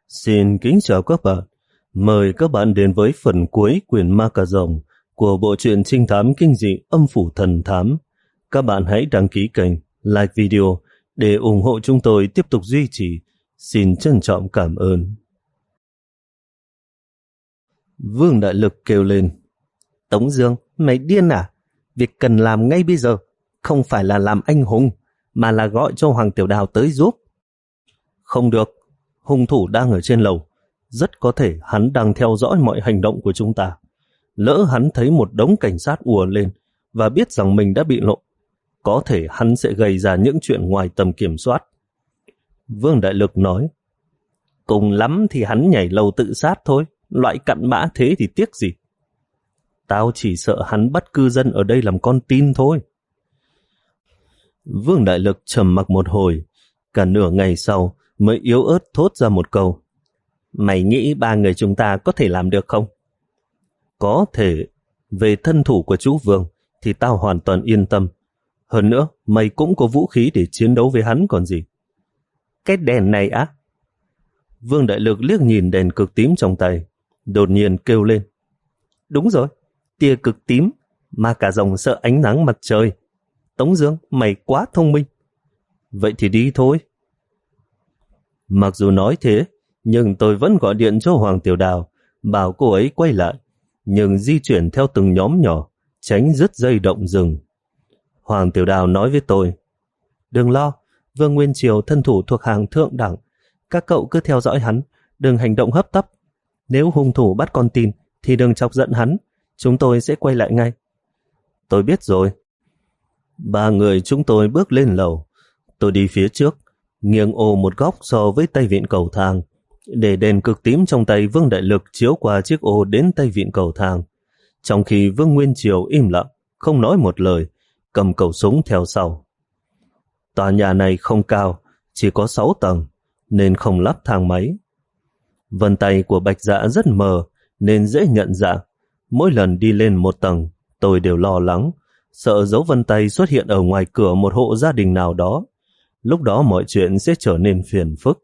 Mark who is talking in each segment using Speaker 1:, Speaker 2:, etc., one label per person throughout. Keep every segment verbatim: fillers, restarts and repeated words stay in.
Speaker 1: Xin kính chào các bạn. Mời các bạn đến với phần cuối quyển Ma Cà Rồng của bộ truyện trinh thám kinh dị Âm Phủ Thần Thám. Các bạn hãy đăng ký kênh, like video để ủng hộ chúng tôi tiếp tục duy trì. Xin trân trọng cảm ơn. Vương Đại Lực kêu lên. Tống Dương, mày điên à? Việc cần làm ngay bây giờ không phải là làm anh hùng, mà là gọi cho Hoàng Tiểu Đào tới giúp. Không được, hung thủ đang ở trên lầu. Rất có thể hắn đang theo dõi mọi hành động của chúng ta. Lỡ hắn thấy một đống cảnh sát ùa lên và biết rằng mình đã bị lộ, có thể hắn sẽ gây ra những chuyện ngoài tầm kiểm soát. Vương Đại Lực nói. Cùng lắm thì hắn nhảy lầu tự sát thôi. Loại cặn bã thế thì tiếc gì. Tao chỉ sợ hắn bắt cư dân ở đây làm con tin thôi. Vương Đại Lực trầm mặc một hồi, cả nửa ngày sau mới yếu ớt thốt ra một câu. Mày nghĩ ba người chúng ta có thể làm được không? Có thể. Về thân thủ của chú Vương thì tao hoàn toàn yên tâm. Hơn nữa, mày cũng có vũ khí để chiến đấu với hắn còn gì. Cái đèn này á? Vương Đại Lực liếc nhìn đèn cực tím trong tay, đột nhiên kêu lên. Đúng rồi, tia cực tím, Ma Cà Rồng sợ ánh nắng mặt trời. Tống Dương, mày quá thông minh. Vậy thì đi thôi. Mặc dù nói thế, nhưng tôi vẫn gọi điện cho Hoàng Tiểu Đào, bảo cô ấy quay lại, nhưng di chuyển theo từng nhóm nhỏ, tránh đứt dây động rừng. Hoàng Tiểu Đào nói với tôi, đừng lo, Vương Nguyên Triều thân thủ thuộc hàng thượng đẳng, các cậu cứ theo dõi hắn, đừng hành động hấp tấp. Nếu hung thủ bắt con tin thì đừng chọc giận hắn, chúng tôi sẽ quay lại ngay. Tôi biết rồi. Ba người chúng tôi bước lên lầu. Tôi đi phía trước, nghiêng ô một góc so với tay vịn cầu thang, để đèn cực tím trong tay Vương Đại Lực chiếu qua chiếc ô đến tay vịn cầu thang, trong khi Vương Nguyên Triều im lặng, không nói một lời, cầm khẩu súng theo sau. Tòa nhà này không cao, chỉ có sáu tầng, nên không lắp thang máy. Vân tay của Bạch Dạ rất mờ, nên dễ nhận dạng. Mỗi lần đi lên một tầng, tôi đều lo lắng, sợ dấu vân tay xuất hiện ở ngoài cửa một hộ gia đình nào đó. Lúc đó mọi chuyện sẽ trở nên phiền phức.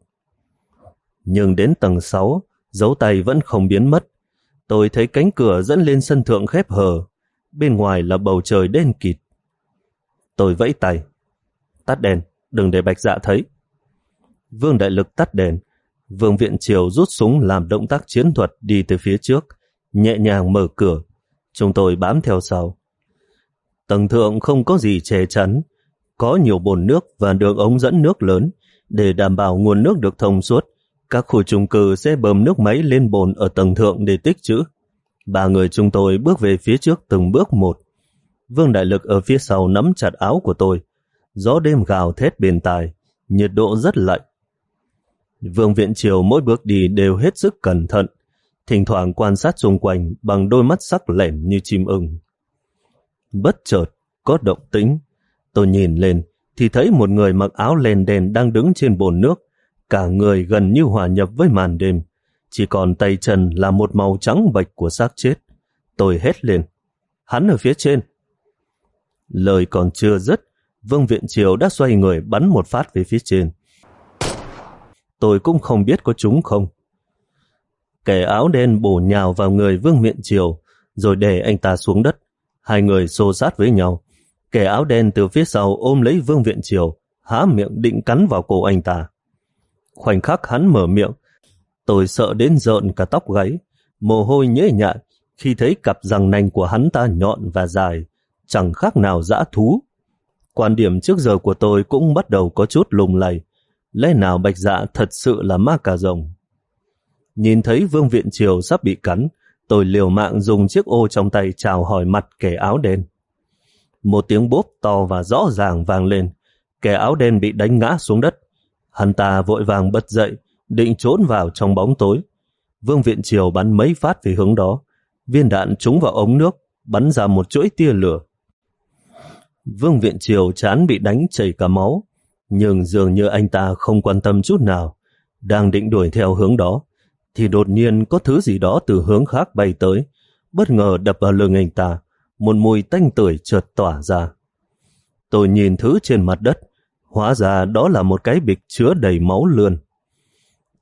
Speaker 1: Nhưng đến tầng sáu, dấu tay vẫn không biến mất. Tôi thấy cánh cửa dẫn lên sân thượng khép hờ. Bên ngoài là bầu trời đen kịt. Tôi vẫy tay. Tắt đèn, đừng để Bạch Dạ thấy. Vương Đại Lực tắt đèn. Vương Viện Triều rút súng làm động tác chiến thuật đi từ phía trước, nhẹ nhàng mở cửa. Chúng tôi bám theo sau. Tầng thượng không có gì che chắn, có nhiều bồn nước và đường ống dẫn nước lớn. Để đảm bảo nguồn nước được thông suốt, các khu chung cư sẽ bơm nước máy lên bồn ở tầng thượng để tích trữ. Ba người chúng tôi bước về phía trước từng bước một. Vương Đại Lực ở phía sau nắm chặt áo của tôi. Gió đêm gào thét bên tai, nhiệt độ rất lạnh. Vương Viện Triều mỗi bước đi đều hết sức cẩn thận, thỉnh thoảng quan sát xung quanh bằng đôi mắt sắc lẻm như chim ưng. Bất chợt có động tĩnh. Tôi nhìn lên thì thấy một người mặc áo len đen đang đứng trên bồn nước, cả người gần như hòa nhập với màn đêm, chỉ còn tay chân là một màu trắng bệch của xác chết. Tôi hét lên, hắn ở phía trên. Lời còn chưa dứt, Vương Viện Triều đã xoay người bắn một phát về phía trên. Tôi cũng không biết có trúng không. Kẻ áo đen bổ nhào vào người Vương Viện Triều, rồi đè anh ta xuống đất. Hai người xô sát với nhau. Kẻ áo đen từ phía sau ôm lấy Vương Viện Triều, há miệng định cắn vào cổ anh ta. Khoảnh khắc hắn mở miệng, tôi sợ đến rợn cả tóc gáy, mồ hôi nhễ nhại khi thấy cặp răng nanh của hắn ta nhọn và dài, chẳng khác nào dã thú. Quan điểm trước giờ của tôi cũng bắt đầu có chút lung lay. Lẽ nào Bạch Dạ thật sự là Ma Cà Rồng? Nhìn thấy Vương Viện Triều sắp bị cắn, tôi liều mạng dùng chiếc ô trong tay chào hỏi mặt kẻ áo đen. Một tiếng bốp to và rõ ràng vang lên, kẻ áo đen bị đánh ngã xuống đất. Hắn ta vội vàng bật dậy, định trốn vào trong bóng tối. Vương Viện Triều bắn mấy phát về hướng đó. Viên đạn trúng vào ống nước, bắn ra một chuỗi tia lửa. Vương Viện Triều trán bị đánh chảy cả máu, nhưng dường như anh ta không quan tâm chút nào. Đang định đuổi theo hướng đó, thì đột nhiên có thứ gì đó từ hướng khác bay tới, bất ngờ đập vào lưng anh ta. Một mùi tanh tưởi chợt tỏa ra. Tôi nhìn thứ trên mặt đất, hóa ra đó là một cái bịch chứa đầy máu lươn.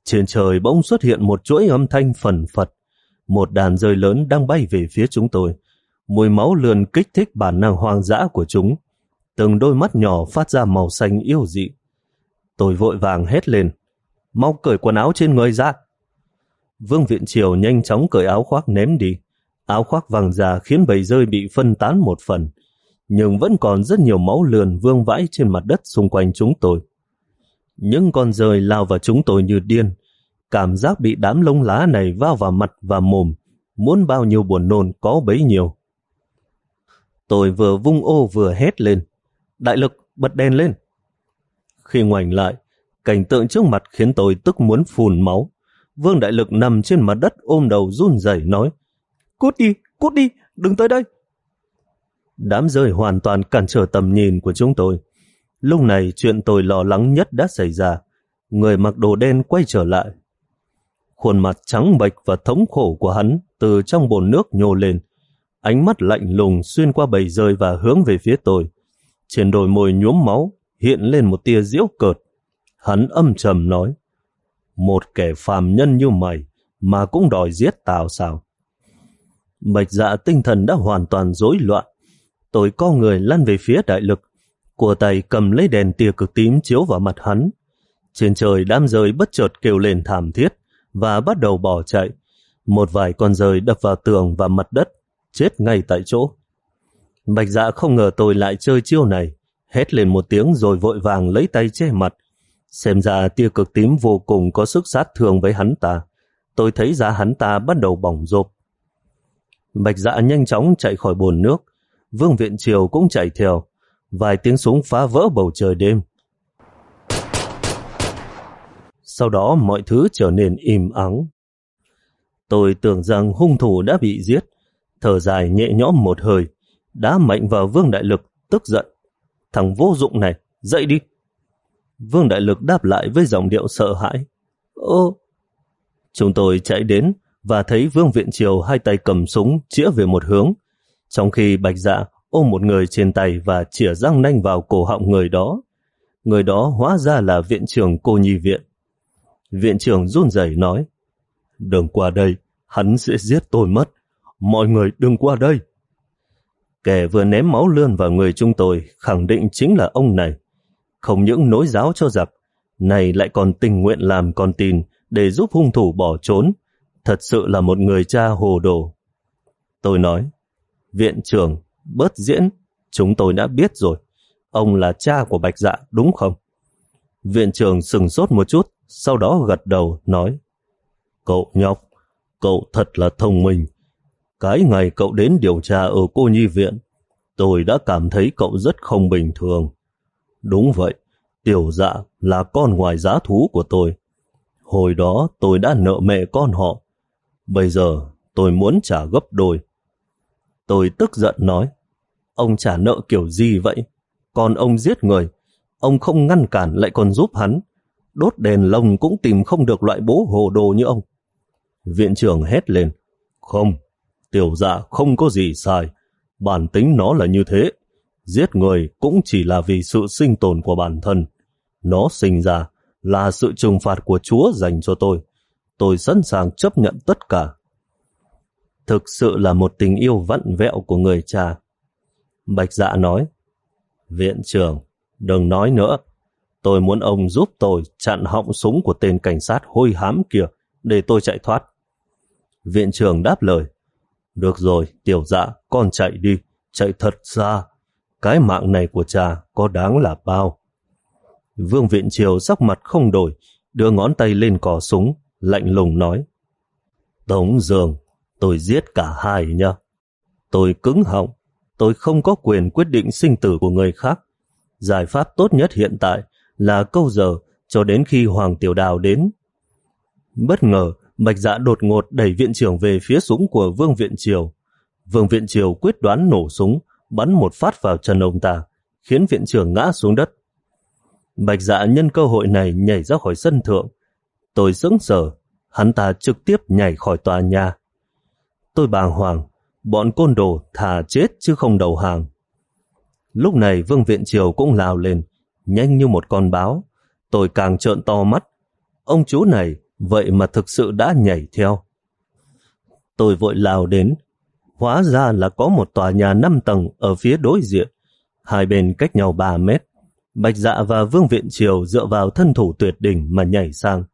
Speaker 1: Trên trời bỗng xuất hiện một chuỗi âm thanh phần phật. Một đàn rơi lớn đang bay về phía chúng tôi. Mùi máu lườn kích thích bản năng hoang dã của chúng. Từng đôi mắt nhỏ phát ra màu xanh yêu dị. Tôi vội vàng hét lên: mau cởi quần áo trên người ra. Vương Viện Triều nhanh chóng cởi áo khoác ném đi. Áo khoác vàng ra khiến bầy rơi bị phân tán một phần, nhưng vẫn còn rất nhiều máu lườn vương vãi trên mặt đất xung quanh chúng tôi. Những con rơi lao vào chúng tôi như điên. Cảm giác bị đám lông lá này vào vào mặt và mồm, muốn bao nhiêu buồn nôn có bấy nhiêu. Tôi vừa vung ô vừa hét lên: đại lực, bật đèn lên. Khi ngoảnh lại, cảnh tượng trước mặt khiến tôi tức muốn phun máu. Vương Đại Lực nằm trên mặt đất ôm đầu run rẩy nói: cút đi, cút đi, đừng tới đây. Đám rơi hoàn toàn cản trở tầm nhìn của chúng tôi. Lúc này chuyện tôi lo lắng nhất đã xảy ra. Người mặc đồ đen quay trở lại. Khuôn mặt trắng bệch và thống khổ của hắn từ trong bồn nước nhô lên. Ánh mắt lạnh lùng xuyên qua bầy rơi và hướng về phía tôi. Trên đôi môi nhuốm máu hiện lên một tia giễu cợt. Hắn âm trầm nói: một kẻ phàm nhân như mày mà cũng đòi giết tao sao? Bạch Dạ tinh thần đã hoàn toàn rối loạn. Tôi co người lăn về phía Đại Lực, của tay cầm lấy đèn tia cực tím chiếu vào mặt hắn. Trên trời đám rơi bất chợt kêu lên thảm thiết và bắt đầu bỏ chạy. Một vài con rơi đập vào tường và mặt đất, chết ngay tại chỗ. Bạch Dạ không ngờ tôi lại chơi chiêu này, hét lên một tiếng rồi vội vàng lấy tay che mặt. Xem ra tia cực tím vô cùng có sức sát thương với hắn ta. Tôi thấy da hắn ta bắt đầu bỏng rộp. Bạch Dạ nhanh chóng chạy khỏi bồn nước. Vương Viện Triều cũng chạy theo. Vài tiếng súng phá vỡ bầu trời đêm. Sau đó mọi thứ trở nên im ắng. Tôi tưởng rằng hung thủ đã bị giết, thở dài nhẹ nhõm một hơi, đá mạnh vào Vương Đại Lực, tức giận: thằng vô dụng này, dậy đi. Vương Đại Lực đáp lại với giọng điệu sợ hãi: Ô. Chúng tôi chạy đến và thấy Vương Viện Triều hai tay cầm súng chĩa về một hướng, trong khi Bạch Dạ ôm một người trên tay và chĩa răng nanh vào cổ họng người đó. Người đó hóa ra là viện trưởng Cô Nhi Viện. Viện trưởng run rẩy nói: đừng qua đây, hắn sẽ giết tôi mất. Mọi người đừng qua đây. Kẻ vừa ném máu lươn vào người chúng tôi khẳng định chính là ông này. Không những nối giáo cho giặc, này lại còn tình nguyện làm con tin để giúp hung thủ bỏ trốn. Thật sự là một người cha hồ đồ. Tôi nói: viện trưởng, bớt diễn, chúng tôi đã biết rồi. Ông là cha của Bạch Dạ đúng không? Viện trưởng sừng sốt một chút, sau đó gật đầu nói: cậu nhóc, cậu thật là thông minh. Cái ngày cậu đến điều tra ở Cô Nhi Viện, tôi đã cảm thấy cậu rất không bình thường. Đúng vậy, Tiểu Dạ là con ngoài giá thú của tôi. Hồi đó tôi đã nợ mẹ con họ. Bây giờ tôi muốn trả gấp đôi. Tôi tức giận nói: ông trả nợ kiểu gì vậy? Còn ông giết người, ông không ngăn cản lại còn giúp hắn. Đốt đèn lồng cũng tìm không được loại bố hồ đồ như ông. Viện trưởng hét lên: không, Tiểu Dạ không có gì sai. Bản tính nó là như thế. Giết người cũng chỉ là vì sự sinh tồn của bản thân. Nó sinh ra là sự trừng phạt của Chúa dành cho tôi. Tôi sẵn sàng chấp nhận tất cả. Thực sự là một tình yêu vặn vẹo của người cha. Bạch Dạ nói: viện trưởng, đừng nói nữa. Tôi muốn ông giúp tôi chặn họng súng của tên cảnh sát hôi hám kia để tôi chạy thoát. Viện trưởng đáp lời: được rồi, Tiểu Dạ, con chạy đi, chạy thật xa. Cái mạng này của cha có đáng là bao. Vương Viện Triều sắc mặt không đổi, đưa ngón tay lên cò súng, lạnh lùng nói: Tống Dương, tôi giết cả hai nhá. Tôi cứng họng, tôi không có quyền quyết định sinh tử của người khác. Giải pháp tốt nhất hiện tại là câu giờ cho đến khi Hoàng Tiểu Đào đến. Bất ngờ, Bạch Dạ đột ngột đẩy viện trưởng về phía súng của Vương Viện Triều. Vương Viện Triều quyết đoán nổ súng, bắn một phát vào chân ông ta, khiến viện trưởng ngã xuống đất. Bạch Dạ nhân cơ hội này nhảy ra khỏi sân thượng. Tôi sững sờ, hắn ta trực tiếp nhảy khỏi tòa nhà. Tôi bàng hoàng, bọn côn đồ thà chết chứ không đầu hàng. Lúc này Vương Viện Triều cũng lao lên, nhanh như một con báo. Tôi càng trợn to mắt. Ông chú này vậy mà thực sự đã nhảy theo. Tôi vội lao đến, hóa ra là có một tòa nhà năm tầng ở phía đối diện, hai bên cách nhau ba mét. Bạch Dạ và Vương Viện Triều dựa vào thân thủ tuyệt đỉnh mà nhảy sang.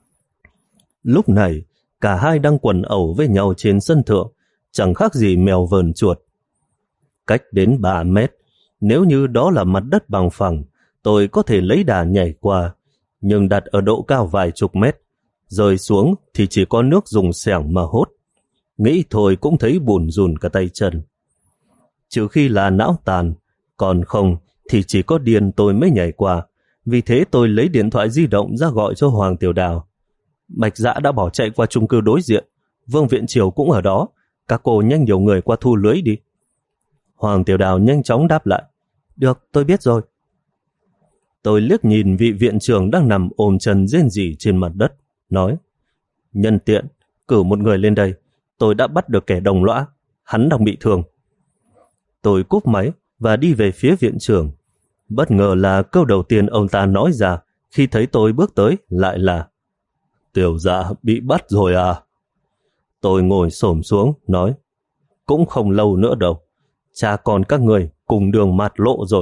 Speaker 1: Lúc này, cả hai đang quần ẩu với nhau trên sân thượng, chẳng khác gì mèo vờn chuột. Cách đến ba mét, nếu như đó là mặt đất bằng phẳng, tôi có thể lấy đà nhảy qua, nhưng đặt ở độ cao vài chục mét, rơi xuống thì chỉ có nước dùng xẻng mà hốt. Nghĩ thôi cũng thấy bùn rùn cả tay chân. Trừ khi là não tàn, còn không thì chỉ có điên tôi mới nhảy qua. Vì thế tôi lấy điện thoại di động ra gọi cho Hoàng Tiểu Đào. Bạch Dạ đã bỏ chạy qua chung cư đối diện, Vương Viện Triều cũng ở đó, các cô nhanh nhiều người qua thu lưới đi. Hoàng Tiểu Đào nhanh chóng đáp lại, được, tôi biết rồi. Tôi liếc nhìn vị viện trưởng đang nằm ôm chân rên rỉ trên mặt đất, nói, nhân tiện, cử một người lên đây, tôi đã bắt được kẻ đồng lõa, hắn đang bị thương. Tôi cúp máy và đi về phía viện trưởng. Bất ngờ là câu đầu tiên ông ta nói ra khi thấy tôi bước tới lại là, Tiểu Dạ bị bắt rồi à? Tôi ngồi xổm xuống, nói, cũng không lâu nữa đâu, cha con các người cùng đường mạt lộ rồi.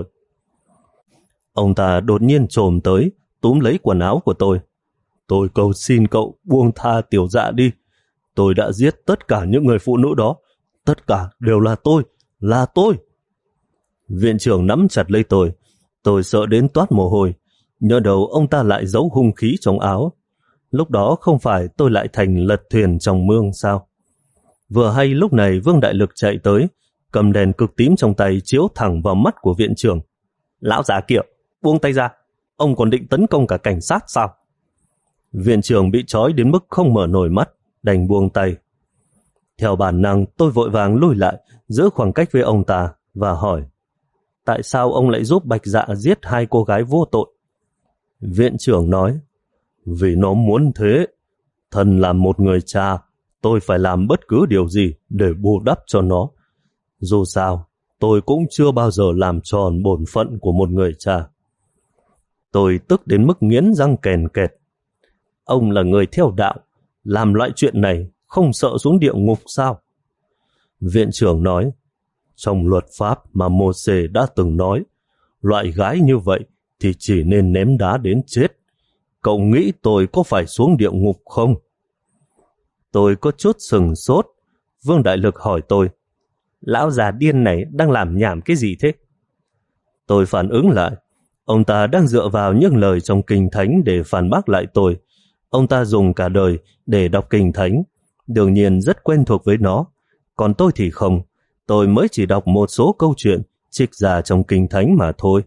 Speaker 1: Ông ta đột nhiên chồm tới, túm lấy quần áo của tôi. Tôi cầu xin cậu buông tha Tiểu Dạ đi. Tôi đã giết tất cả những người phụ nữ đó. Tất cả đều là tôi, là tôi. Viện trưởng nắm chặt lấy tôi. Tôi sợ đến toát mồ hôi. Nhớ đầu ông ta lại giấu hung khí trong áo. Lúc đó không phải tôi lại thành lật thuyền trong mương sao? Vừa hay lúc này Vương Đại Lực chạy tới, cầm đèn cực tím trong tay chiếu thẳng vào mắt của viện trưởng. Lão già kia, buông tay ra, ông còn định tấn công cả cảnh sát sao? Viện trưởng bị trói đến mức không mở nổi mắt, đành buông tay. Theo bản năng tôi vội vàng lùi lại, giữ khoảng cách với ông ta và hỏi, tại sao ông lại giúp Bạch Dạ giết hai cô gái vô tội? Viện trưởng nói, vì nó muốn thế. Thân làm một người cha, tôi phải làm bất cứ điều gì để bù đắp cho nó. Dù sao, tôi cũng chưa bao giờ làm tròn bổn phận của một người cha. Tôi tức đến mức nghiến răng kèn kẹt. Ông là người theo đạo, làm loại chuyện này không sợ xuống địa ngục sao? Viện trưởng nói, trong luật pháp mà Mô-xê đã từng nói, loại gái như vậy thì chỉ nên ném đá đến chết. Cậu nghĩ tôi có phải xuống địa ngục không? Tôi có chút sừng sốt. Vương Đại Lực hỏi tôi, lão già điên này đang làm nhảm cái gì thế? Tôi phản ứng lại, ông ta đang dựa vào những lời trong Kinh Thánh để phản bác lại tôi. Ông ta dùng cả đời để đọc Kinh Thánh, đương nhiên rất quen thuộc với nó. Còn tôi thì không, tôi mới chỉ đọc một số câu chuyện trích ra trong Kinh Thánh mà thôi.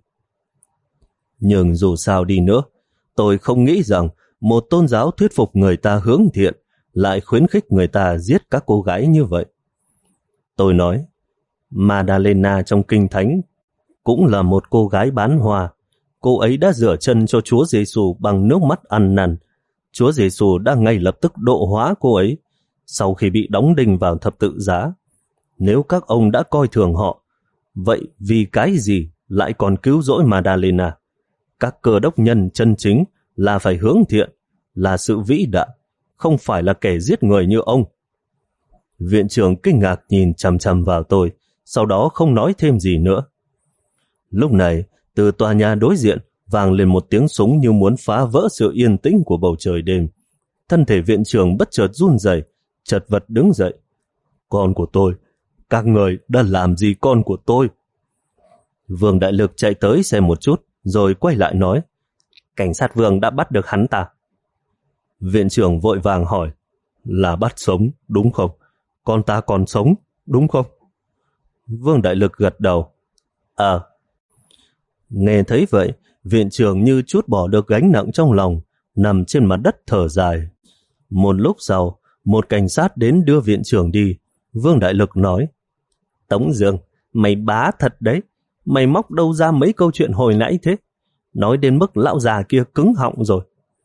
Speaker 1: Nhưng dù sao đi nữa, tôi không nghĩ rằng một tôn giáo thuyết phục người ta hướng thiện lại khuyến khích người ta giết các cô gái như vậy. Tôi nói, Madalena trong Kinh Thánh cũng là một cô gái bán hoa. Cô ấy đã rửa chân cho Chúa Giêsu bằng nước mắt ăn năn. Chúa Giêsu đã ngay lập tức độ hóa cô ấy sau khi bị đóng đinh vào thập tự giá. Nếu các ông đã coi thường họ, vậy vì cái gì lại còn cứu rỗi Madalena? Các cơ đốc nhân chân chính là phải hướng thiện, là sự vĩ đại, không phải là kẻ giết người như ông. Viện trưởng kinh ngạc nhìn chằm chằm vào tôi, sau đó không nói thêm gì nữa. Lúc này, từ tòa nhà đối diện vang lên một tiếng súng như muốn phá vỡ sự yên tĩnh của bầu trời đêm. Thân thể viện trưởng bất chợt run rẩy, chật vật đứng dậy. Con của tôi, các người đã làm gì con của tôi? Vương Đại Lực chạy tới xem một chút, rồi quay lại nói, cảnh sát Vương đã bắt được hắn ta. Viện trưởng vội vàng hỏi, là bắt sống, đúng không? Con ta còn sống, đúng không? Vương Đại Lực gật đầu. Ờ. À. Nghe thấy vậy, viện trưởng như chút bỏ được gánh nặng trong lòng, nằm trên mặt đất thở dài. Một lúc sau, một cảnh sát đến đưa viện trưởng đi. Vương Đại Lực nói, Tống Dương, mày bá thật đấy. Mày móc đâu ra mấy câu chuyện hồi nãy thế? Nói đến mức lão già kia cứng họng rồi.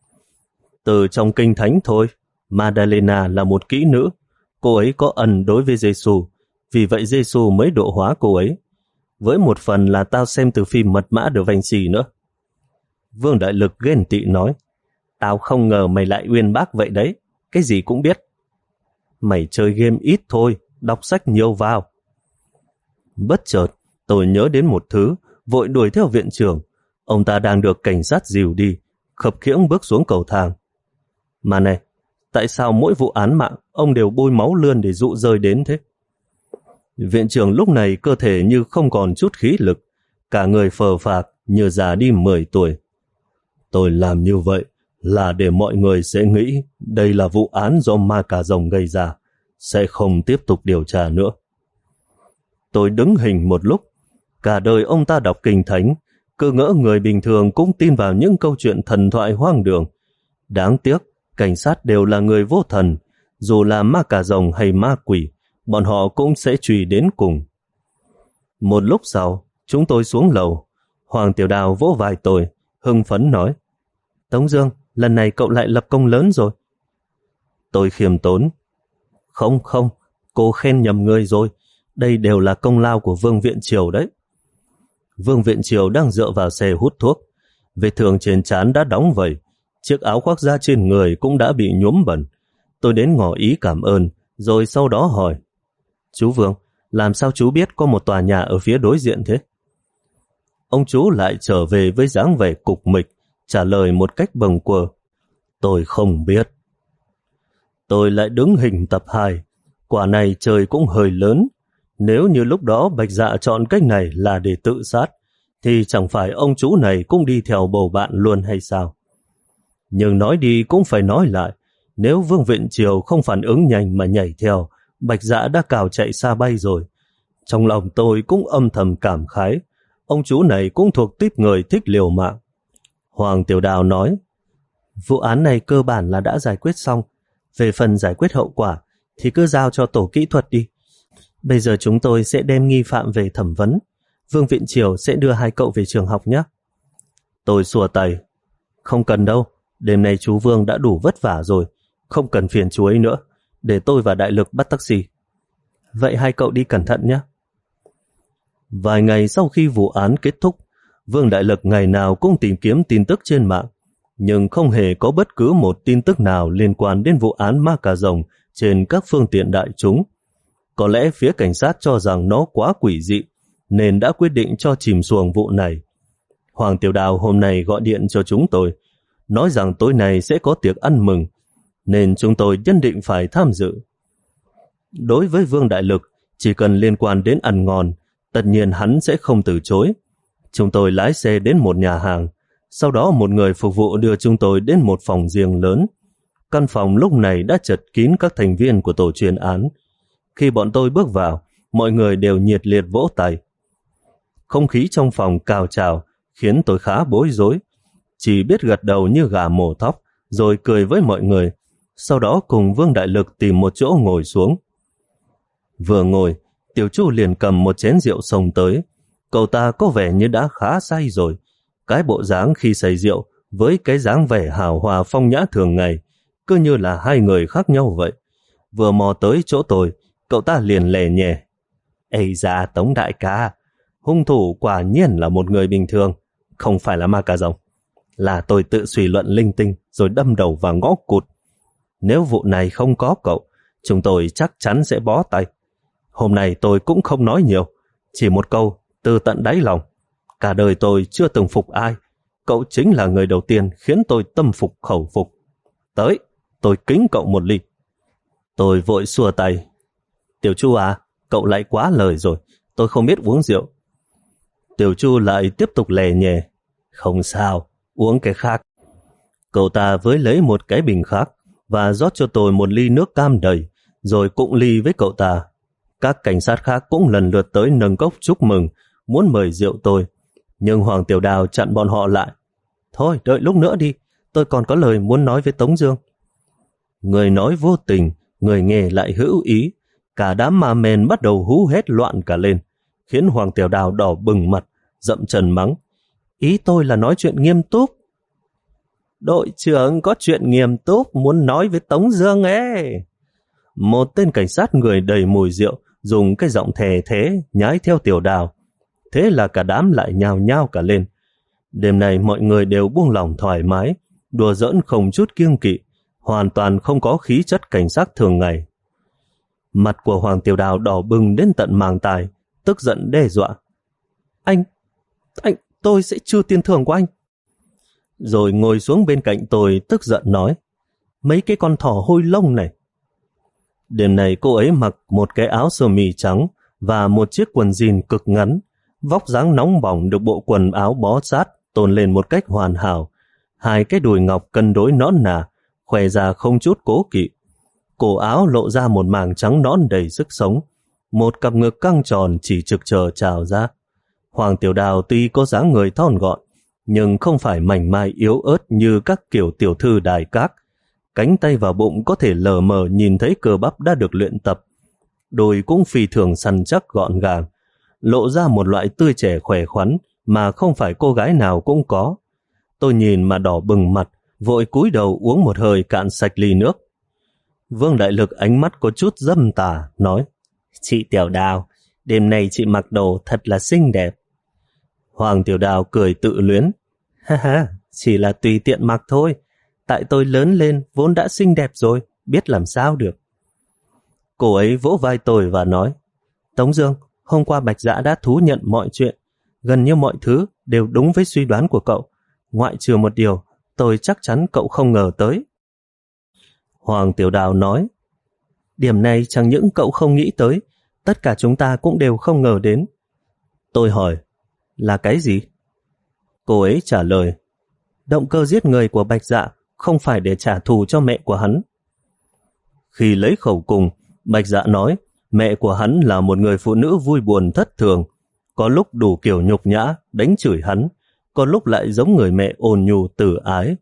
Speaker 1: Từ trong Kinh Thánh thôi, Madalena là một kỹ nữ. Cô ấy có ân đối với Giêsu, vì vậy Giêsu mới độ hóa cô ấy. Với một phần là tao xem từ phim Mật mã De Vinci nữa. Vương Đại Lực ghen tị nói, Tao không ngờ mày lại uyên bác vậy đấy, cái gì cũng biết. Mày chơi game ít thôi, đọc sách nhiều vào. Bất chợt, tôi nhớ đến một thứ, vội đuổi theo viện trưởng. Ông ta đang được cảnh sát dìu đi, khập khiễng bước xuống cầu thang. Mà này, tại sao mỗi vụ án mạng ông đều bôi máu lươn để dụ rơi đến thế? Viện trưởng lúc này cơ thể như không còn chút khí lực, cả người phờ phạc như già đi mười tuổi. Tôi làm như vậy là để mọi người sẽ nghĩ đây là vụ án do ma cà rồng gây ra, sẽ không tiếp tục điều tra nữa. Tôi đứng hình một lúc, cả đời ông ta đọc kinh thánh, cứ ngỡ người bình thường cũng tin vào những câu chuyện thần thoại hoang đường. Đáng tiếc, cảnh sát đều là người vô thần, dù là ma cà rồng hay ma quỷ, bọn họ cũng sẽ truy đến cùng. Một lúc sau, chúng tôi xuống lầu. Hoàng Tiểu Đào vỗ vai tôi, hưng phấn nói: Tống Dương, lần này cậu lại lập công lớn rồi. Tôi khiêm tốn: Không không, cô khen nhầm người rồi, đây đều là công lao của Vương Viện Triều đấy. Vương Viện Triều đang dựa vào xe hút thuốc, vết thương trên trán đã đóng vẩy, chiếc áo khoác da trên người cũng đã bị nhuốm bẩn. Tôi đến ngỏ ý cảm ơn, rồi sau đó hỏi: Chú Vương, làm sao chú biết có một tòa nhà ở phía đối diện thế? Ông chú lại trở về với dáng vẻ cục mịch, trả lời một cách bâng quơ: Tôi không biết. Tôi lại đứng hình tập hai. Quả này trời cũng hơi lớn. Nếu như lúc đó Bạch Dạ chọn cách này là để tự sát, thì chẳng phải ông chú này cũng đi theo bầu bạn luôn hay sao? Nhưng nói đi cũng phải nói lại, nếu Vương Viện Triều không phản ứng nhanh mà nhảy theo, Bạch Dạ đã cào chạy xa bay rồi. Trong lòng tôi cũng âm thầm cảm khái, ông chú này cũng thuộc típ người thích liều mạng. Hoàng Tiểu Đào nói: Vụ án này cơ bản là đã giải quyết xong. Về phần giải quyết hậu quả thì cứ giao cho tổ kỹ thuật đi. Bây giờ chúng tôi sẽ đem nghi phạm về thẩm vấn. Vương Viện Triều sẽ đưa hai cậu về trường học nhé. Tôi xua tay: Không cần đâu, đêm nay chú Vương đã đủ vất vả rồi, không cần phiền chú ấy nữa, để tôi và Đại Lực bắt taxi. Vậy hai cậu đi cẩn thận nhé. Vài ngày sau khi vụ án kết thúc, Vương Đại Lực ngày nào cũng tìm kiếm tin tức trên mạng, nhưng không hề có bất cứ một tin tức nào liên quan đến vụ án ma cà rồng trên các phương tiện đại chúng. Có lẽ phía cảnh sát cho rằng nó quá quỷ dị, nên đã quyết định cho chìm xuồng vụ này. Hoàng Tiểu Đào hôm nay gọi điện cho chúng tôi, nói rằng tối nay sẽ có tiệc ăn mừng, nên chúng tôi nhất định phải tham dự. Đối với Vương Đại Lực, chỉ cần liên quan đến ăn ngon, tất nhiên hắn sẽ không từ chối. Chúng tôi lái xe đến một nhà hàng, sau đó một người phục vụ đưa chúng tôi đến một phòng riêng lớn. Căn phòng lúc này đã chật kín các thành viên của tổ chuyên án. Khi bọn tôi bước vào, mọi người đều nhiệt liệt vỗ tay. Không khí trong phòng cao trào khiến tôi khá bối rối, chỉ biết gật đầu như gà mổ thóc, rồi cười với mọi người, sau đó cùng Vương Đại Lực tìm một chỗ ngồi xuống. Vừa ngồi, Tiểu Chu liền cầm một chén rượu xông tới. Cậu ta có vẻ như đã khá say rồi. Cái bộ dáng khi say rượu với cái dáng vẻ hào hòa phong nhã thường ngày cứ như là hai người khác nhau vậy. Vừa mò tới chỗ tôi, cậu ta liền lè nhè: Ây da Tống đại ca, hung thủ quả nhiên là một người bình thường, không phải là ma cà rồng. Là tôi tự suy luận linh tinh rồi đâm đầu vào ngõ cụt. Nếu vụ này không có cậu, chúng tôi chắc chắn sẽ bó tay. Hôm nay tôi cũng không nói nhiều, chỉ một câu từ tận đáy lòng: cả đời tôi chưa từng phục ai, cậu chính là người đầu tiên khiến tôi tâm phục khẩu phục. Tới, tôi kính cậu một ly. Tôi vội xua tay: Tiểu Chu à, cậu lại quá lời rồi, tôi không biết uống rượu. Tiểu Chu lại tiếp tục lè nhè: Không sao, uống cái khác. Cậu ta với lấy một cái bình khác và rót cho tôi một ly nước cam đầy, rồi cũng ly với cậu ta. Các cảnh sát khác cũng lần lượt tới nâng cốc chúc mừng, muốn mời rượu tôi, nhưng Hoàng Tiểu Đào chặn bọn họ lại: Thôi đợi lúc nữa đi, tôi còn có lời muốn nói với Tống Dương. Người nói vô tình, người nghe lại hữu ý, cả đám ma men bắt đầu hú hét loạn cả lên, khiến Hoàng Tiểu Đào đỏ bừng mặt, dậm chân mắng: Ý tôi là nói chuyện nghiêm túc. Đội trưởng có chuyện nghiêm túc muốn nói với Tống Dương ấy. Một tên cảnh sát người đầy mùi rượu dùng cái giọng thè thế nhái theo Tiểu Đào. Thế là cả đám lại nhào nhao cả lên. Đêm nay mọi người đều buông lòng thoải mái, đùa giỡn không chút kiêng kỵ, hoàn toàn không có khí chất cảnh sát thường ngày. Mặt của Hoàng Tiểu Đào đỏ bừng đến tận màng tai, tức giận đe dọa. Anh, anh, tôi sẽ chưa tiền thưởng của anh. Rồi ngồi xuống bên cạnh tôi tức giận nói, mấy cái con thỏ hôi lông này. Đêm này cô ấy mặc một cái áo sơ mi trắng và một chiếc quần jean cực ngắn, vóc dáng nóng bỏng được bộ quần áo bó sát tôn lên một cách hoàn hảo. Hai cái đùi ngọc cân đối nõn nà, khoe ra không chút cố kỵ. Cổ áo lộ ra một màng trắng nõn đầy sức sống, một cặp ngực căng tròn chỉ trực chờ trào ra. Hoàng Tiểu Đào tuy có dáng người thon gọn, nhưng không phải mảnh mai yếu ớt như các kiểu tiểu thư đài các. Cánh tay và bụng có thể lờ mờ nhìn thấy cơ bắp đã được luyện tập. Đùi cũng phi thường săn chắc gọn gàng, lộ ra một loại tươi trẻ khỏe khoắn mà không phải cô gái nào cũng có. Tôi nhìn mà đỏ bừng mặt, vội cúi đầu uống một hơi cạn sạch ly nước. Vương Đại Lực ánh mắt có chút dâm tà, nói, chị Tiểu Đào, đêm nay chị mặc đồ thật là xinh đẹp. Hoàng Tiểu Đào cười tự luyến, ha ha, chỉ là tùy tiện mặc thôi, tại tôi lớn lên vốn đã xinh đẹp rồi, biết làm sao được. Cô ấy vỗ vai tôi và nói, Tống Dương, hôm qua Bạch Dạ đã thú nhận mọi chuyện, gần như mọi thứ đều đúng với suy đoán của cậu, ngoại trừ một điều tôi chắc chắn cậu không ngờ tới. Hoàng Tiểu Đào nói, điểm này chẳng những cậu không nghĩ tới, tất cả chúng ta cũng đều không ngờ đến. Tôi hỏi, là cái gì? Cô ấy trả lời, động cơ giết người của Bạch Dạ không phải để trả thù cho mẹ của hắn. Khi lấy khẩu cung, Bạch Dạ nói mẹ của hắn là một người phụ nữ vui buồn thất thường, có lúc đủ kiểu nhục nhã, đánh chửi hắn, có lúc lại giống người mẹ ôn nhu tử ái.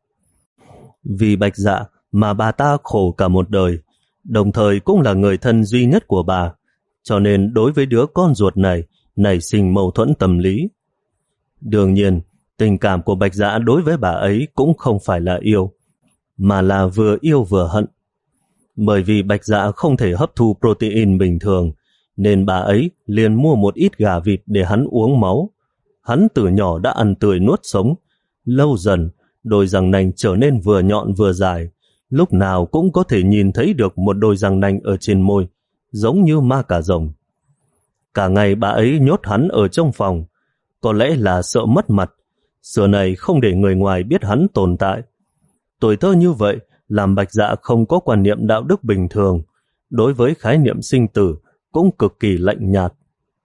Speaker 1: Vì Bạch Dạ mà bà ta khổ cả một đời, đồng thời cũng là người thân duy nhất của bà, cho nên đối với đứa con ruột này nảy sinh mâu thuẫn tâm lý. Đương nhiên, tình cảm của Bạch Dạ đối với bà ấy cũng không phải là yêu, mà là vừa yêu vừa hận. Bởi vì Bạch Dạ không thể hấp thu protein bình thường, nên bà ấy liền mua một ít gà vịt để hắn uống máu. Hắn từ nhỏ đã ăn tươi nuốt sống, lâu dần đôi răng nanh trở nên vừa nhọn vừa dài, lúc nào cũng có thể nhìn thấy được một đôi răng nanh ở trên môi, giống như ma cà rồng. Cả ngày bà ấy nhốt hắn ở trong phòng, có lẽ là sợ mất mặt, xưa này không để người ngoài biết hắn tồn tại. Tuổi thơ như vậy làm Bạch Dạ không có quan niệm đạo đức bình thường, đối với khái niệm sinh tử cũng cực kỳ lạnh nhạt.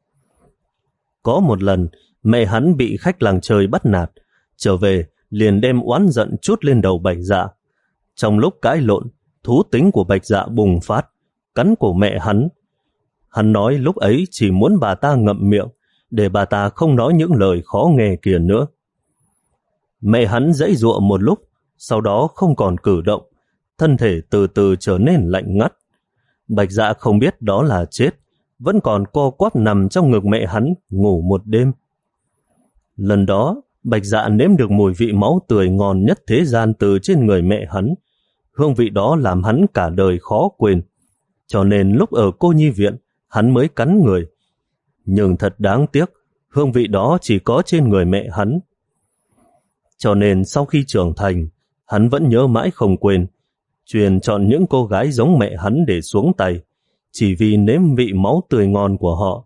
Speaker 1: Có một lần, mẹ hắn bị khách làng chơi bắt nạt, trở về liền đem oán giận trút lên đầu Bạch Dạ. Trong lúc cãi lộn, thú tính của Bạch Dạ bùng phát, cắn cổ mẹ hắn. Hắn nói lúc ấy chỉ muốn bà ta ngậm miệng, để bà ta không nói những lời khó nghe kia nữa. Mẹ hắn giãy giụa một lúc, sau đó không còn cử động, thân thể từ từ trở nên lạnh ngắt. Bạch Dạ không biết đó là chết, vẫn còn co quắp nằm trong ngực mẹ hắn ngủ một đêm. Lần đó, Bạch Dạ nếm được mùi vị máu tươi ngon nhất thế gian từ trên người mẹ hắn. Hương vị đó làm hắn cả đời khó quên, cho nên lúc ở cô nhi viện, hắn mới cắn người. Nhưng thật đáng tiếc, hương vị đó chỉ có trên người mẹ hắn. Cho nên sau khi trưởng thành, hắn vẫn nhớ mãi không quên, truyền chọn những cô gái giống mẹ hắn để xuống tay, chỉ vì nếm vị máu tươi ngon của họ.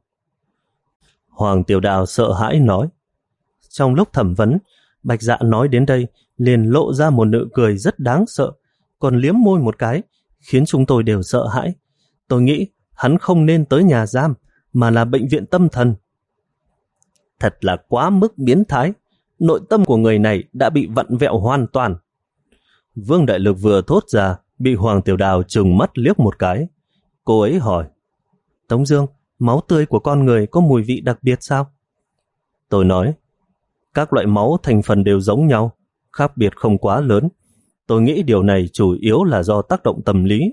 Speaker 1: Hoàng Tiểu Đào sợ hãi nói. Trong lúc thẩm vấn, Bạch Dạ nói đến đây liền lộ ra một nụ cười rất đáng sợ, còn liếm môi một cái, khiến chúng tôi đều sợ hãi. Tôi nghĩ hắn không nên tới nhà giam, mà là bệnh viện tâm thần. Thật là quá mức biến thái, nội tâm của người này đã bị vặn vẹo hoàn toàn. Vương Đại Lực vừa thốt ra, bị Hoàng Tiểu Đào trừng mắt liếc một cái. Cô ấy hỏi, Tống Dương, máu tươi của con người có mùi vị đặc biệt sao? Tôi nói, các loại máu thành phần đều giống nhau, khác biệt không quá lớn. Tôi nghĩ điều này chủ yếu là do tác động tâm lý.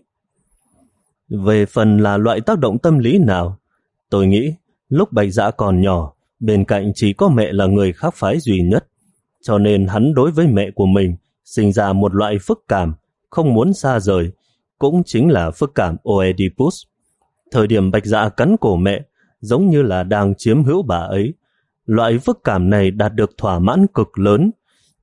Speaker 1: Về phần là loại tác động tâm lý nào, tôi nghĩ lúc Bạch Dạ còn nhỏ, bên cạnh chỉ có mẹ là người khác phái duy nhất, cho nên hắn đối với mẹ của mình sinh ra một loại phức cảm, không muốn xa rời, cũng chính là phức cảm Oedipus. Thời điểm Bạch Dạ cắn cổ mẹ, giống như là đang chiếm hữu bà ấy. Loại phức cảm này đạt được thỏa mãn cực lớn,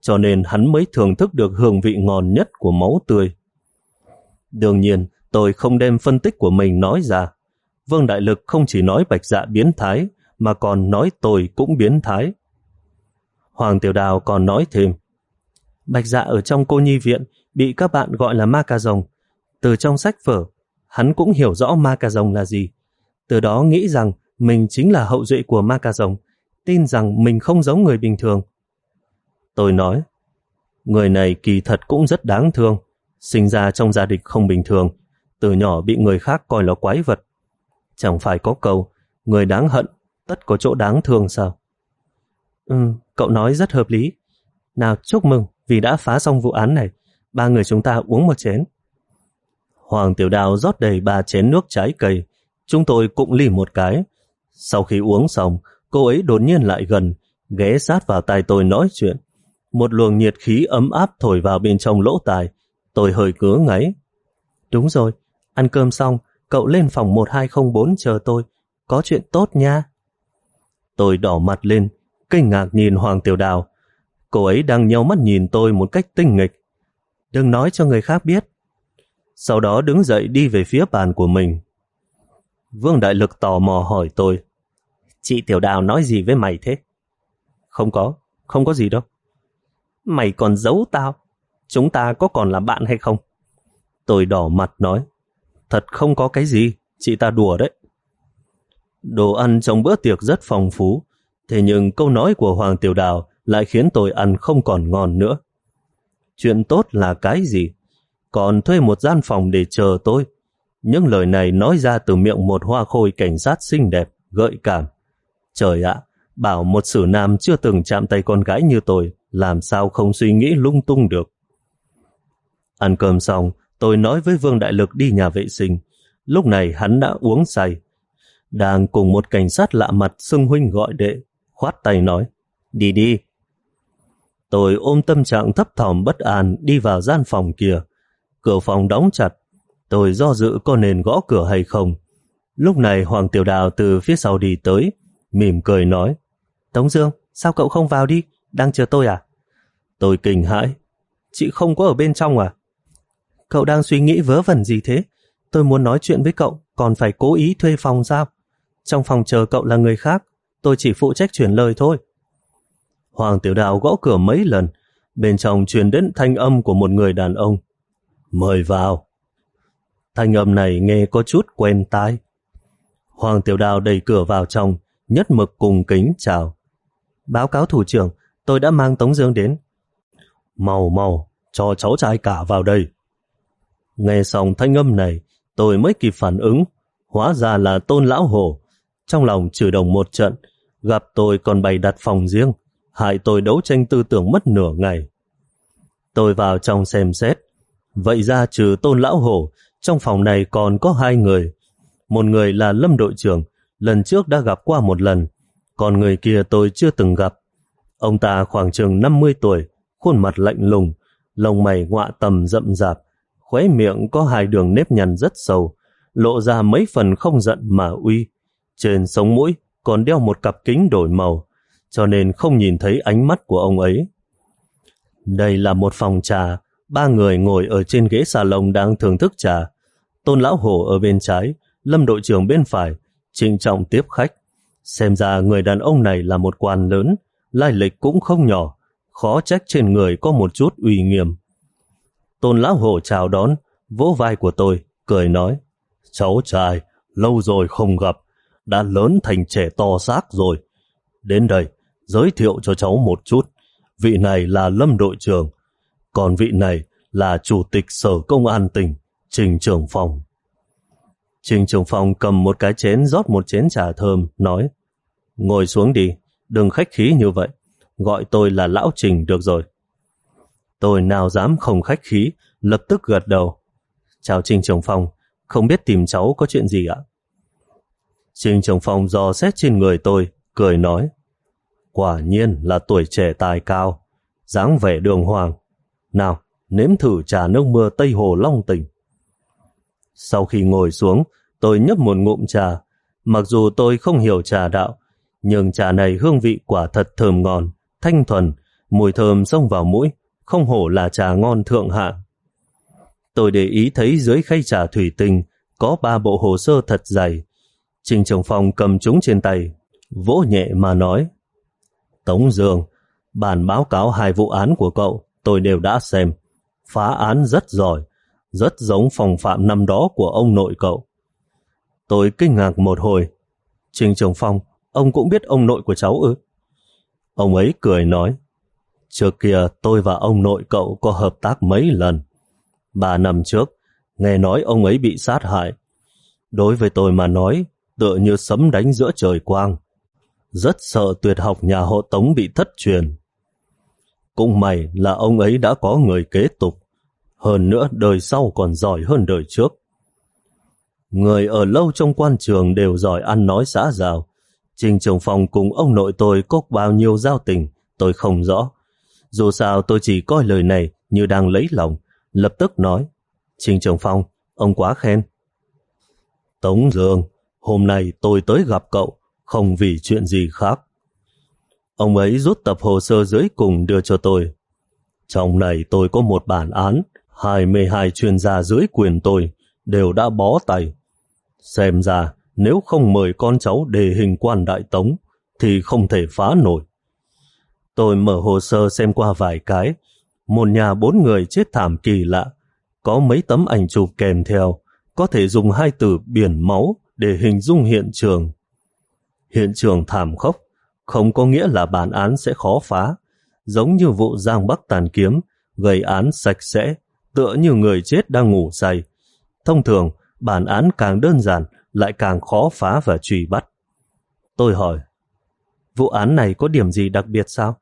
Speaker 1: cho nên hắn mới thưởng thức được hương vị ngon nhất của máu tươi. Đương nhiên, tôi không đem phân tích của mình nói ra. Vương Đại Lực không chỉ nói Bạch Dạ biến thái, mà còn nói tôi cũng biến thái. Hoàng Tiểu Đào còn nói thêm, Bạch Dạ ở trong cô nhi viện bị các bạn gọi là ma cà rồng. Từ trong sách vở, hắn cũng hiểu rõ ma cà rồng là gì. Từ đó nghĩ rằng mình chính là hậu duệ của ma cà rồng, tin rằng mình không giống người bình thường. Tôi nói, người này kỳ thật cũng rất đáng thương, sinh ra trong gia đình không bình thường, từ nhỏ bị người khác coi là quái vật. Chẳng phải có câu, người đáng hận, tất có chỗ đáng thương sao? Ừ, cậu nói rất hợp lý. Nào, chúc mừng vì đã phá xong vụ án này. Ba người chúng ta uống một chén. Hoàng Tiểu Đào rót đầy ba chén nước trái cây. Chúng tôi cũng ly một cái. Sau khi uống xong, cô ấy đột nhiên lại gần, ghé sát vào tai tôi nói chuyện. Một luồng nhiệt khí ấm áp thổi vào bên trong lỗ tai. Tôi hơi cứa ngáy. Đúng rồi, ăn cơm xong, cậu lên phòng một hai không bốn chờ tôi. Có chuyện tốt nha. Tôi đỏ mặt lên, kinh ngạc nhìn Hoàng Tiểu Đào. Cô ấy đang nheo mắt nhìn tôi một cách tinh nghịch. Đừng nói cho người khác biết. Sau đó đứng dậy đi về phía bàn của mình. Vương Đại Lực tò mò hỏi tôi, chị Tiểu Đào nói gì với mày thế? Không có, không có gì đâu. Mày còn giấu tao, chúng ta có còn là bạn hay không? Tôi đỏ mặt nói, thật không có cái gì, chị ta đùa đấy. Đồ ăn trong bữa tiệc rất phong phú, thế nhưng câu nói của Hoàng Tiểu Đào lại khiến tôi ăn không còn ngon nữa. Chuyện tốt là cái gì? Còn thuê một gian phòng để chờ tôi. Những lời này nói ra từ miệng một hoa khôi cảnh sát xinh đẹp, gợi cảm. Trời ạ, bảo một sử nam chưa từng chạm tay con gái như tôi, làm sao không suy nghĩ lung tung được. Ăn cơm xong, tôi nói với Vương Đại Lực đi nhà vệ sinh. Lúc này hắn đã uống say. Đang cùng một cảnh sát lạ mặt xưng huynh gọi đệ, khoát tay nói, đi đi. Tôi ôm tâm trạng thấp thỏm bất an đi vào gian phòng kia. Cửa phòng đóng chặt. Tôi do dự có nên gõ cửa hay không. Lúc này Hoàng Tiểu Đào từ phía sau đi tới, mỉm cười nói, Tống Dương, sao cậu không vào đi, đang chờ tôi à? Tôi kinh hãi, chị không có ở bên trong à? Cậu đang suy nghĩ vớ vẩn gì thế? Tôi muốn nói chuyện với cậu, còn phải cố ý thuê phòng sao? Trong phòng chờ cậu là người khác, tôi chỉ phụ trách chuyển lời thôi. Hoàng Tiểu Đào gõ cửa mấy lần, bên trong truyền đến thanh âm của một người đàn ông. Mời vào. Thanh âm này nghe có chút quen tai. Hoàng Tiểu Đào đẩy cửa vào trong, nhất mực cung kính chào. Báo cáo thủ trưởng, tôi đã mang Tống Dương đến. Mau mau, cho cháu trai cả vào đây. Nghe xong thanh âm này, tôi mới kịp phản ứng, hóa ra là Tôn Lão Hổ. Trong lòng chửi đồng một trận, gặp tôi còn bày đặt phòng riêng, hại tôi đấu tranh tư tưởng mất nửa ngày. Tôi vào trong xem xét, vậy ra trừ Tôn Lão Hổ, trong phòng này còn có hai người. Một người là Lâm đội trưởng, lần trước đã gặp qua một lần, còn người kia tôi chưa từng gặp. Ông ta khoảng chừng năm mươi tuổi, khuôn mặt lạnh lùng, lông mày ngọa tầm rậm rạp, khóe miệng có hai đường nếp nhăn rất sâu, lộ ra mấy phần không giận mà uy. Trên sống mũi còn đeo một cặp kính đổi màu, cho nên không nhìn thấy ánh mắt của ông ấy. Đây là một phòng trà, ba người ngồi ở trên ghế salon đang thưởng thức trà. Tôn Lão Hổ ở bên trái, Lâm đội trưởng bên phải, trịnh trọng tiếp khách. Xem ra người đàn ông này là một quan lớn, lai lịch cũng không nhỏ, khó trách trên người có một chút uy nghiêm. Tôn Lão Hổ chào đón, vỗ vai của tôi, cười nói, cháu trai, lâu rồi không gặp, đã lớn thành trẻ to xác rồi. Đến đây, giới thiệu cho cháu một chút, vị này là Lâm đội trưởng, còn vị này là Chủ tịch Sở Công an tỉnh, Trình trưởng phòng. Trình trưởng phòng cầm một cái chén rót một chén trà thơm, nói, ngồi xuống đi, đừng khách khí như vậy, gọi tôi là Lão Trình được rồi. Tôi nào dám không khách khí, lập tức gật đầu. Chào Trình trưởng phòng, không biết tìm cháu có chuyện gì ạ? Trình trưởng phòng dò xét trên người tôi, cười nói, quả nhiên là tuổi trẻ tài cao, dáng vẻ đường hoàng. Nào, nếm thử trà nước mưa Tây Hồ Long Tỉnh. Sau khi ngồi xuống, tôi nhấp một ngụm trà. Mặc dù tôi không hiểu trà đạo, nhưng trà này hương vị quả thật thơm ngon, thanh thuần, mùi thơm xông vào mũi, không hổ là trà ngon thượng hạng. Tôi để ý thấy dưới khay trà thủy tinh có ba bộ hồ sơ thật dày. Trình Trường Phong cầm chúng trên tay, vỗ nhẹ mà nói: Tống Dương, bản báo cáo hai vụ án của cậu tôi đều đã xem, phá án rất giỏi, rất giống phòng phạm năm đó của ông nội cậu. Tôi kinh ngạc một hồi. Trình Trường Phong, ông cũng biết ông nội của cháu ư? Ông ấy cười nói: Trước kia tôi và ông nội cậu có hợp tác mấy lần. Ba năm trước, nghe nói ông ấy bị sát hại. Đối với tôi mà nói, tựa như sấm đánh giữa trời quang. Rất sợ tuyệt học nhà họ Tống bị thất truyền. Cũng may là ông ấy đã có người kế tục. Hơn nữa đời sau còn giỏi hơn đời trước. Người ở lâu trong quan trường đều giỏi ăn nói xã giao. Trình Trường Phong cùng ông nội tôi có bao nhiêu giao tình tôi không rõ. Dù sao tôi chỉ coi lời này như đang lấy lòng, lập tức nói: Trình Trường Phong, ông quá khen. Tống Dương, hôm nay tôi tới gặp cậu không vì chuyện gì khác. Ông ấy rút tập hồ sơ dưới cùng đưa cho tôi. Trong này tôi có một bản án, hai mươi hai chuyên gia dưới quyền tôi đều đã bó tay. Xem ra nếu không mời con cháu đề hình quan đại Tống thì không thể phá nổi. Tôi mở hồ sơ xem qua vài cái. Một nhà bốn người chết thảm kỳ lạ, có mấy tấm ảnh chụp kèm theo, có thể dùng hai từ biển máu để hình dung hiện trường. Hiện trường thảm khốc không có nghĩa là bản án sẽ khó phá, giống như vụ Giang Bắc Tàn Kiếm, gây án sạch sẽ, tựa như người chết đang ngủ say. Thông thường, bản án càng đơn giản lại càng khó phá và truy bắt. Tôi hỏi: vụ án này có điểm gì đặc biệt sao?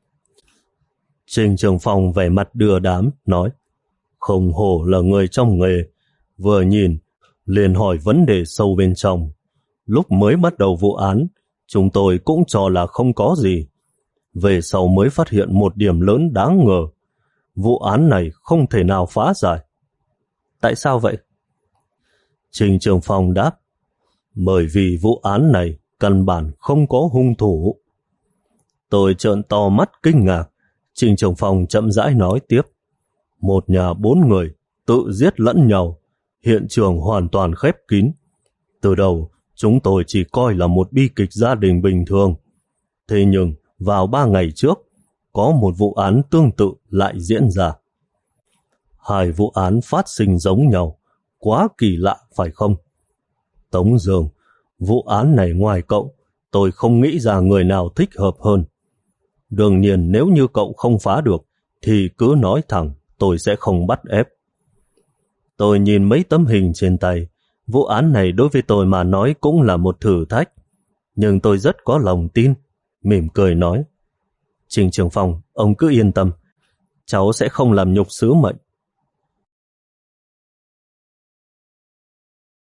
Speaker 1: Trình Trường Phong vẻ mặt đưa đám, nói: không hổ là người trong nghề, vừa nhìn liền hỏi vấn đề sâu bên trong. Lúc mới bắt đầu vụ án, chúng tôi cũng cho là không có gì. Về sau mới phát hiện một điểm lớn đáng ngờ. Vụ án này không thể nào phá giải. Tại sao vậy? Trình Trường Phong đáp: bởi vì vụ án này căn bản không có hung thủ. Tôi trợn to mắt kinh ngạc. Trình Trường Phong chậm rãi nói tiếp: một nhà bốn người tự giết lẫn nhau, hiện trường hoàn toàn khép kín. Từ đầu chúng tôi chỉ coi là một bi kịch gia đình bình thường. Thế nhưng vào ba ngày trước, có một vụ án tương tự lại diễn ra. Hai vụ án phát sinh giống nhau, quá kỳ lạ phải không? Tống Dương, vụ án này ngoài cậu, tôi không nghĩ ra người nào thích hợp hơn. Đương nhiên nếu như cậu không phá được, thì cứ nói thẳng, tôi sẽ không bắt ép. Tôi nhìn mấy tấm hình trên tay. Vụ án này đối với tôi mà nói cũng là một thử thách. Nhưng tôi rất có lòng tin, mỉm cười nói: Trình Trường Phong, ông cứ yên tâm, cháu sẽ không làm nhục sứ mệnh.